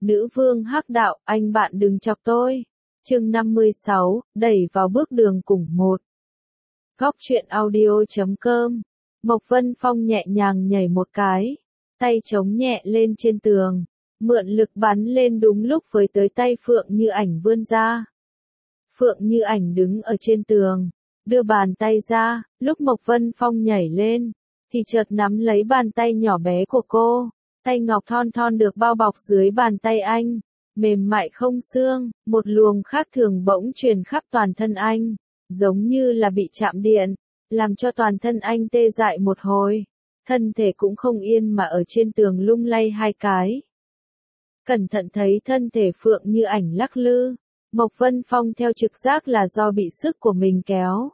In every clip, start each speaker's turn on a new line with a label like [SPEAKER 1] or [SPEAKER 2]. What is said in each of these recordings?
[SPEAKER 1] Nữ vương hắc đạo, anh bạn đừng chọc tôi. Chương 56, đẩy vào bước đường cùng một. Góc truyện audio.com. Mộc Vân Phong nhẹ nhàng nhảy một cái, tay chống nhẹ lên trên tường, mượn lực bắn lên đúng lúc với tới tay Phượng Như Ảnh vươn ra. Phượng Như Ảnh đứng ở trên tường, đưa bàn tay ra, lúc Mộc Vân Phong nhảy lên, thì chợt nắm lấy bàn tay nhỏ bé của cô, tay ngọc thon thon được bao bọc dưới bàn tay anh, mềm mại không xương, một luồng khác thường bỗng truyền khắp toàn thân anh, giống như là bị chạm điện, làm cho toàn thân anh tê dại một hồi, thân thể cũng không yên mà ở trên tường lung lay hai cái. Cẩn thận thấy thân thể Phượng Như Ảnh lắc lư, Mộc Vân Phong theo trực giác là do bị sức của mình kéo.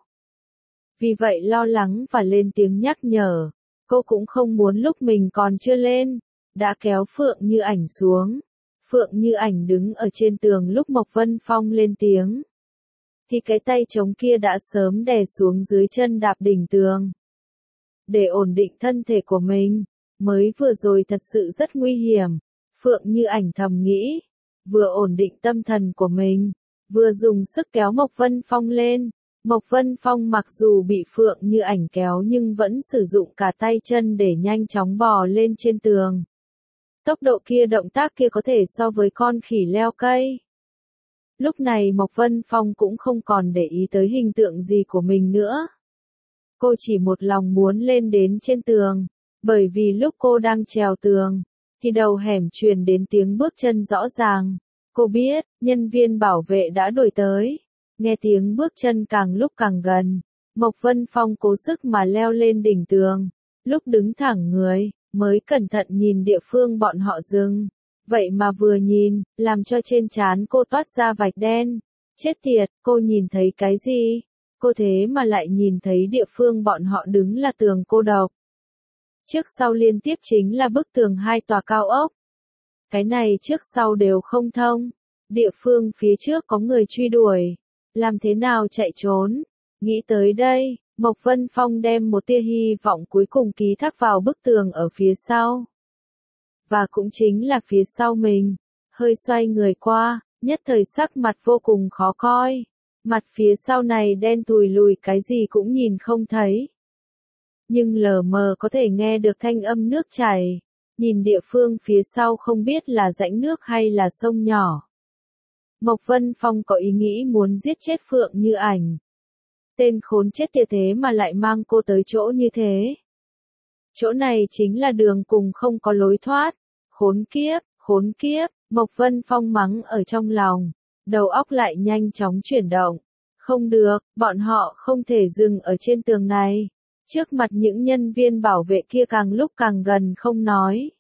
[SPEAKER 1] Vì vậy lo lắng và lên tiếng nhắc nhở, cô cũng không muốn lúc mình còn chưa lên, đã kéo Phượng Như Ảnh xuống. Phượng Như Ảnh đứng ở trên tường lúc Mộc Vân Phong lên tiếng, thì cái tay trống kia đã sớm đè xuống dưới chân đạp đỉnh tường. Để ổn định thân thể của mình, mới vừa rồi thật sự rất nguy hiểm, Phượng Như Ảnh thầm nghĩ, vừa ổn định tâm thần của mình, vừa dùng sức kéo Mộc Vân Phong lên. Mộc Vân Phong mặc dù bị Phượng Như Ảnh kéo nhưng vẫn sử dụng cả tay chân để nhanh chóng bò lên trên tường. Tốc độ kia, động tác kia có thể so với con khỉ leo cây. Lúc này Mộc Vân Phong cũng không còn để ý tới hình tượng gì của mình nữa. Cô chỉ một lòng muốn lên đến trên tường, bởi vì lúc cô đang trèo tường, thì đầu hẻm truyền đến tiếng bước chân rõ ràng. Cô biết, nhân viên bảo vệ đã đuổi tới. Nghe tiếng bước chân càng lúc càng gần, Mộc Vân Phong cố sức mà leo lên đỉnh tường. Lúc đứng thẳng người, mới cẩn thận nhìn địa phương bọn họ dừng. Vậy mà vừa nhìn, làm cho trên trán cô toát ra vạch đen. Chết tiệt, cô nhìn thấy cái gì? Cô thế mà lại nhìn thấy địa phương bọn họ đứng là tường cô độc. Trước sau liên tiếp chính là bức tường hai tòa cao ốc. Cái này trước sau đều không thông. Địa phương phía trước có người truy đuổi. Làm thế nào chạy trốn? Nghĩ tới đây, Mộc Vân Phong đem một tia hy vọng cuối cùng ký thác vào bức tường ở phía sau. Và cũng chính là phía sau mình, hơi xoay người qua, nhất thời sắc mặt vô cùng khó coi. Mặt phía sau này đen thùi lùi, cái gì cũng nhìn không thấy. Nhưng lờ mờ có thể nghe được thanh âm nước chảy. Nhìn địa phương phía sau không biết là rãnh nước hay là sông nhỏ. Mộc Vân Phong có ý nghĩ muốn giết chết Phượng Như Ảnh. Tên khốn chết tiệt thế mà lại mang cô tới chỗ như thế. Chỗ này chính là đường cùng không có lối thoát. Khốn kiếp, Mộc Vân Phong mắng ở trong lòng. Đầu óc lại nhanh chóng chuyển động. Không được, bọn họ không thể dừng ở trên tường này. Trước mặt những nhân viên bảo vệ kia càng lúc càng gần không nói.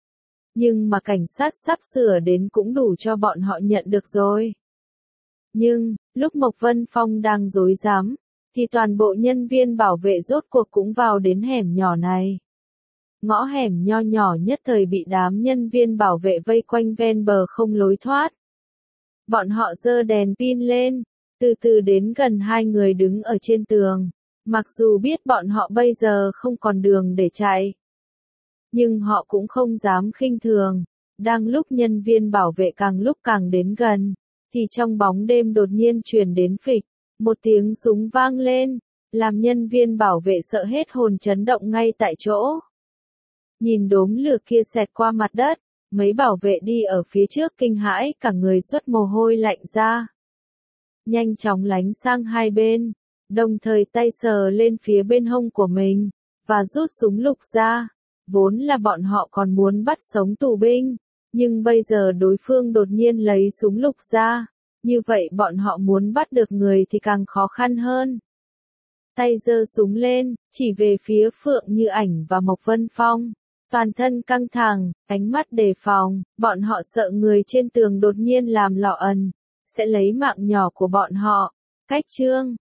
[SPEAKER 1] Nhưng mà cảnh sát sắp sửa đến cũng đủ cho bọn họ nhận được rồi. Nhưng, lúc Mộc Vân Phong đang rối rắm, thì toàn bộ nhân viên bảo vệ rốt cuộc cũng vào đến hẻm nhỏ này. Ngõ hẻm nho nhỏ nhất thời bị đám nhân viên bảo vệ vây quanh ven bờ không lối thoát. Bọn họ giơ đèn pin lên, từ từ đến gần hai người đứng ở trên tường. Mặc dù biết bọn họ bây giờ không còn đường để chạy, nhưng họ cũng không dám khinh thường. Đang lúc nhân viên bảo vệ càng lúc càng đến gần, thì trong bóng đêm đột nhiên truyền đến phịch, một tiếng súng vang lên, làm nhân viên bảo vệ sợ hết hồn chấn động ngay tại chỗ. Nhìn đốm lửa kia xẹt qua mặt đất, mấy bảo vệ đi ở phía trước kinh hãi cả người xuất mồ hôi lạnh ra. Nhanh chóng lánh sang hai bên, đồng thời tay sờ lên phía bên hông của mình, và rút súng lục ra. Vốn là bọn họ còn muốn bắt sống tù binh, nhưng bây giờ đối phương đột nhiên lấy súng lục ra, như vậy bọn họ muốn bắt được người thì càng khó khăn hơn. Tay giơ súng lên, chỉ về phía Phượng Như Ảnh và Mộc Vân Phong, toàn thân căng thẳng, ánh mắt đề phòng, bọn họ sợ người trên tường đột nhiên làm lọ ẩn, sẽ lấy mạng nhỏ của bọn họ. Cách chương